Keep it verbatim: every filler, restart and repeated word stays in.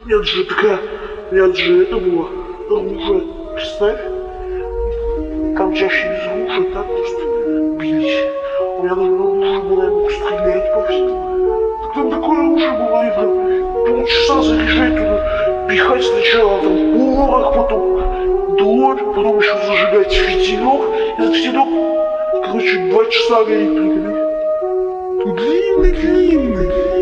Нет же, такая, нет же, это было оружие. Представь, там чаще без оружия, так просто бились. У меня даже оружие было, я мог стрелять по всему. Так там такое оружие было, и там полчаса заряжать туда, пихать сначала там порох, потом дробь, потом еще зажигать фитилек. Этот фитилек, короче, два часа горит, прикинь. Длинный-длинный.